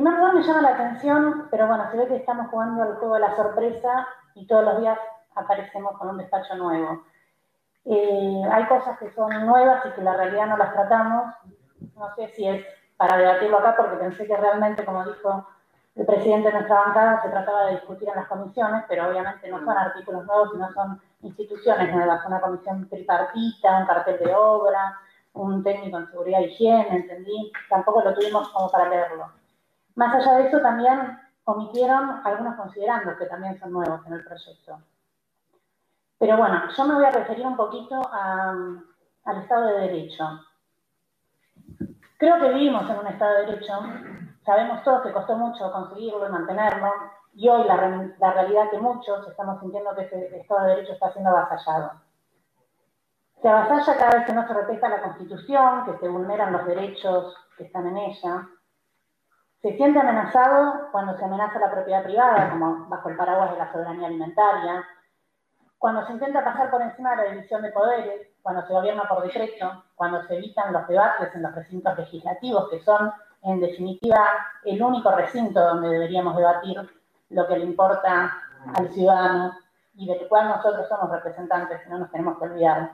primer lugar me llama la atención, pero bueno, se ve que estamos jugando al juego de la sorpresa y todos los días aparecemos con un despacho nuevo. Hay cosas que son nuevas y que en la realidad no las tratamos. No sé si es para debatirlo acá, porque pensé que realmente, como dijo el presidente de nuestra bancada, se trataba de discutir en las comisiones, pero obviamente no son artículos nuevos, sino son instituciones nuevas, una comisión tripartita, un cartel de obra, un técnico en seguridad e higiene, ¿entendí? Tampoco lo tuvimos como para leerlo. Más allá de eso, también omitieron algunos considerandos que también son nuevos en el proyecto. Pero bueno, yo me voy a referir un poquito al Estado de Derecho. Creo que vivimos en un Estado de Derecho. Sabemos todos que costó mucho conseguirlo y mantenerlo. Y hoy la realidad que muchos estamos sintiendo que ese Estado de Derecho está siendo avasallado. Se avasalla cada vez que no se respeta la Constitución, que se vulneran los derechos que están en ella. Se siente amenazado cuando se amenaza la propiedad privada, como bajo el paraguas de la soberanía alimentaria, cuando se intenta pasar por encima de la división de poderes, cuando se gobierna por decreto, cuando se evitan los debates en los recintos legislativos, que son, en definitiva, el único recinto donde deberíamos debatir lo que le importa al ciudadano y del cual nosotros somos representantes, no nos tenemos que olvidar.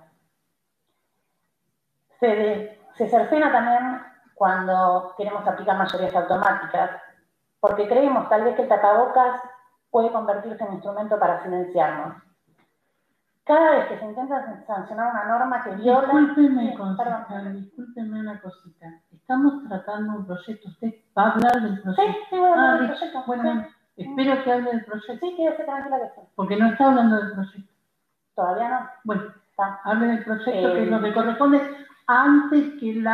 Se cercena también cuando queremos aplicar mayorías automáticas, porque creemos tal vez que el tapabocas puede convertirse en instrumento para silenciarnos. Cada vez que se intenta sancionar una norma que viola... Discúlpeme una cosita. Estamos tratando un proyecto. ¿Usted va a hablar del proyecto? Sí, voy a hablar del proyecto. Bueno, sí. Espero que hable del proyecto. Sí, quédese tranquila que sí. Porque no está hablando del proyecto. Todavía no. Bueno, hable del proyecto, que es lo que corresponde, antes que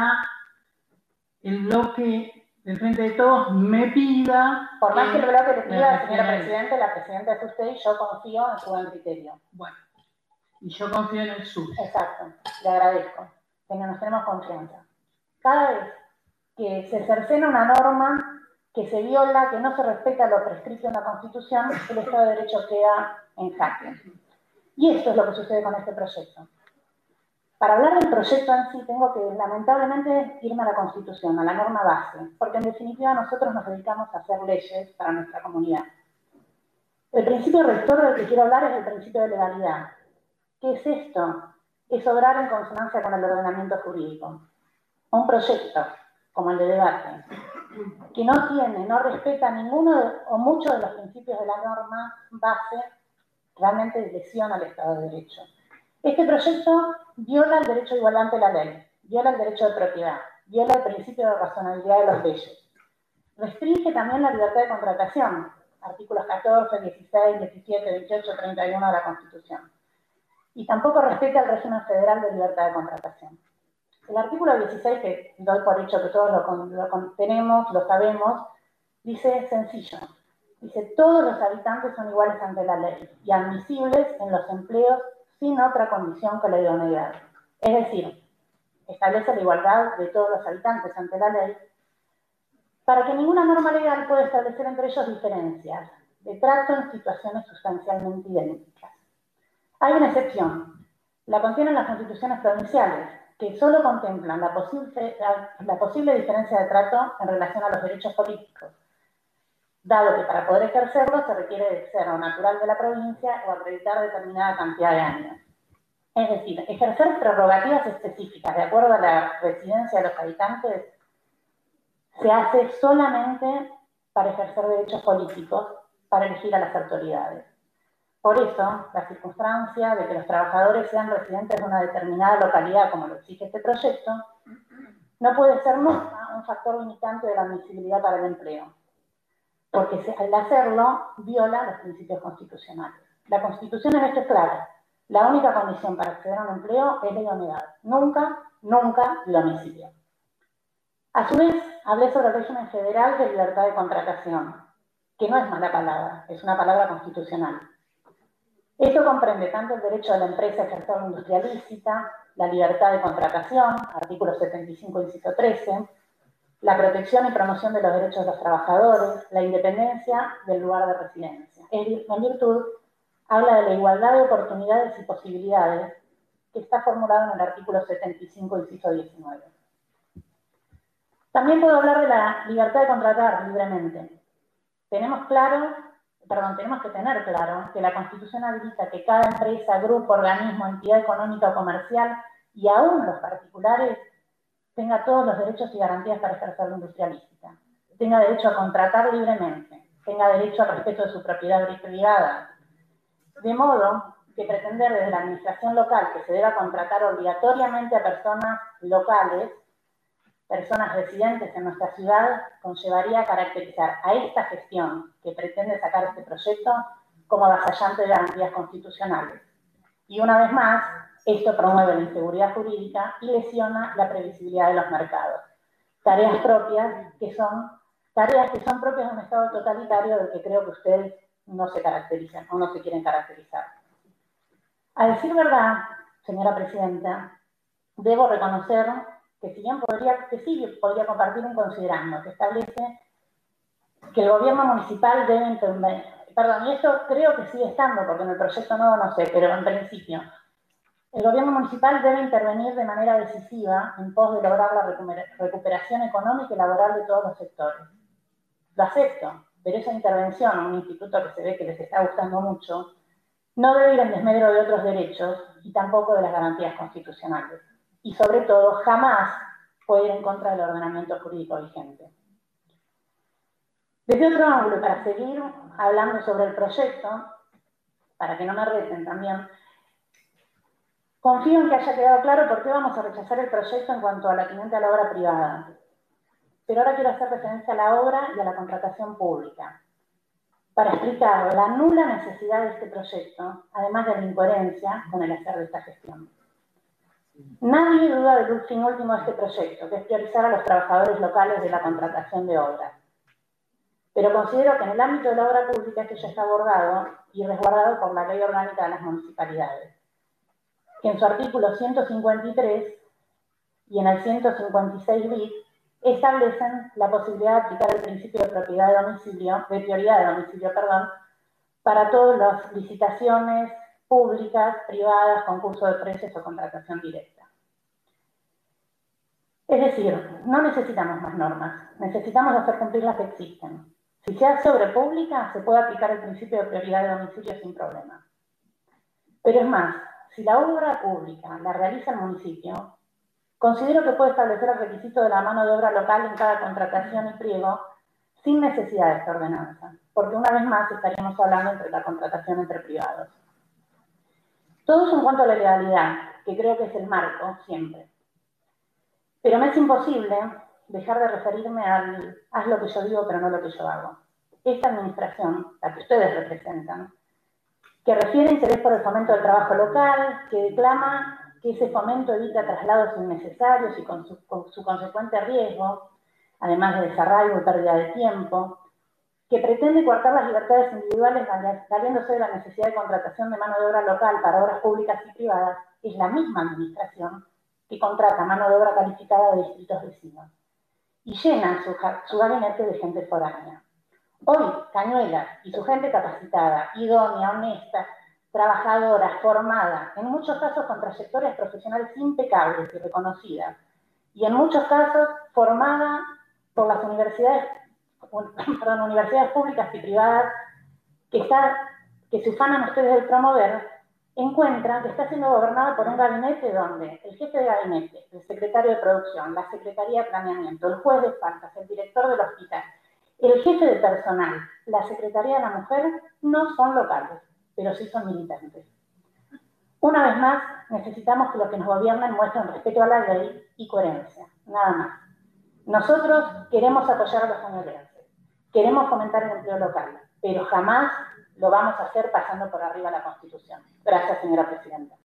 el bloque del Frente de Todos me pida... Por más que el bloque le pida, señora Presidente, la Presidenta es usted y yo confío en su buen criterio. Bueno. Y yo confío en el suyo. Exacto, le agradezco. Nos tenemos confianza. Cada vez que se cercena una norma, que se viola, que no se respeta lo prescrito en la Constitución, el Estado de Derecho queda en jaque. Y esto es lo que sucede con este proyecto. Para hablar del proyecto en sí, tengo que, lamentablemente, irme a la Constitución, a la norma base, porque en definitiva nosotros nos dedicamos a hacer leyes para nuestra comunidad. El principio rector del que quiero hablar es el principio de legalidad. ¿Qué es esto? Es obrar en consonancia con el ordenamiento jurídico. Un proyecto, como el de debate, que no respeta ninguno o muchos de los principios de la norma base, realmente lesiona al Estado de Derecho. Este proyecto viola el derecho de igualdad ante la ley, viola el derecho de propiedad, viola el principio de razonabilidad de los leyes. Restringe también la libertad de contratación, artículos 14, 16, 17, 18, 31 de la Constitución. Y tampoco respeta el régimen federal de libertad de contratación. El artículo 16, que doy por hecho que todos lo tenemos, lo sabemos, dice sencillo. Dice, todos los habitantes son iguales ante la ley y admisibles en los empleos sin otra condición que la idoneidad. Es decir, establece la igualdad de todos los habitantes ante la ley para que ninguna norma legal pueda establecer entre ellos diferencias de trato en situaciones sustancialmente idénticas. Hay una excepción, la contienen las constituciones provinciales, que solo contemplan la posible diferencia de trato en relación a los derechos políticos, dado que para poder ejercerlo se requiere de ser o natural de la provincia o acreditar determinada cantidad de años. Es decir, ejercer prerrogativas específicas de acuerdo a la residencia de los habitantes se hace solamente para ejercer derechos políticos, para elegir a las autoridades. Por eso, la circunstancia de que los trabajadores sean residentes de una determinada localidad, como lo exige este proyecto, no puede ser nunca un factor limitante de la admisibilidad para el empleo, porque al hacerlo viola los principios constitucionales. La Constitución en esto es clara. La única condición para acceder a un empleo es la idoneidad. Nunca, nunca el homicidio. A su vez, hablé sobre el régimen federal de libertad de contratación, que no es mala palabra, es una palabra constitucional. Esto comprende tanto el derecho de la empresa a ejercer una industria lícita, la libertad de contratación, artículo 75, inciso 13, la protección y promoción de los derechos de los trabajadores, la independencia del lugar de residencia. En virtud, habla de la igualdad de oportunidades y posibilidades que está formulado en el artículo 75, inciso 19. También puedo hablar de la libertad de contratar libremente. Tenemos que tener claro que la Constitución habilita que cada empresa, grupo, organismo, entidad económica o comercial, y aún los particulares, tenga todos los derechos y garantías para ejercer la industria lícita. Tenga derecho a contratar libremente, tenga derecho al respeto de su propiedad privada. De modo que pretender desde la administración local que se deba contratar obligatoriamente a personas locales, personas residentes en nuestra ciudad, conllevaría a caracterizar a esta gestión que pretende sacar este proyecto como avasallante de garantías constitucionales. Y una vez más, esto promueve la inseguridad jurídica y lesiona la previsibilidad de los mercados. Tareas que son propias de un Estado totalitario del que creo que ustedes no se caracterizan o no se quieren caracterizar. A decir verdad, señora presidenta, debo reconocer que si bien podría compartir un considerando que establece que el gobierno municipal debe intervenir, y esto creo que sigue estando, porque en el proyecto nuevo no sé, pero en principio, el gobierno municipal debe intervenir de manera decisiva en pos de lograr la recuperación económica y laboral de todos los sectores. Lo acepto, pero esa intervención, un instituto que se ve que les está gustando mucho, no debe ir en desmedro de otros derechos y tampoco de las garantías constitucionales. Y sobre todo, jamás puede ir en contra del ordenamiento jurídico vigente. Desde otro ángulo, para seguir hablando sobre el proyecto, para que no me reten también, confío en que haya quedado claro por qué vamos a rechazar el proyecto en cuanto a la atinente a la obra privada. Pero ahora quiero hacer referencia a la obra y a la contratación pública, para explicar la nula necesidad de este proyecto, además de la incoherencia con el hacer de esta gestión. Nadie duda del fin último de este proyecto, que es priorizar a los trabajadores locales de la contratación de obras. Pero considero que en el ámbito de la obra pública esto ya está abordado y resguardado por la Ley Orgánica de las Municipalidades, que en su artículo 153 y en el 156 bis establecen la posibilidad de aplicar el principio de prioridad de domicilio, para todas las licitaciones públicas, privadas, concurso de precios o contratación directa. Es decir, no necesitamos más normas, necesitamos hacer cumplir las que existen. Si se hace obra pública, se puede aplicar el principio de prioridad de domicilio sin problema. Pero es más, si la obra pública la realiza el municipio, considero que puede establecer el requisito de la mano de obra local en cada contratación y pliego sin necesidad de esta ordenanza, porque una vez más estaríamos hablando entre la contratación entre privados. Todo eso en cuanto a la legalidad, que creo que es el marco siempre. Pero me es imposible dejar de referirme al haz lo que yo digo pero no lo que yo hago. Esta administración, la que ustedes representan, que refiere interés por el fomento del trabajo local, que declama que ese fomento evita traslados innecesarios y con su consecuente riesgo, además de desarraigo y pérdida de tiempo, que pretende coartar las libertades individuales valiéndose de la necesidad de contratación de mano de obra local para obras públicas y privadas, es la misma administración que contrata mano de obra calificada de distritos vecinos y llena su gabinete de gente foránea. Hoy, Cañuelas y su gente capacitada, idónea, honesta, trabajadora, formada, en muchos casos con trayectorias profesionales impecables y reconocidas, y en muchos casos formada por las universidades públicas y privadas que se ufanan ustedes de promover, encuentran que está siendo gobernado por un gabinete donde el jefe de gabinete, el secretario de producción, la secretaría de planeamiento, el juez de faltas, el director del hospital, el jefe de personal, la secretaría de la mujer, no son locales, pero sí son militantes. Una vez más, necesitamos que los que nos gobiernen muestren respeto a la ley y coherencia, nada más. Nosotros queremos apoyar a los cañuelenses, queremos fomentar el empleo local, pero jamás lo vamos a hacer pasando por arriba la Constitución. Gracias, señora presidenta.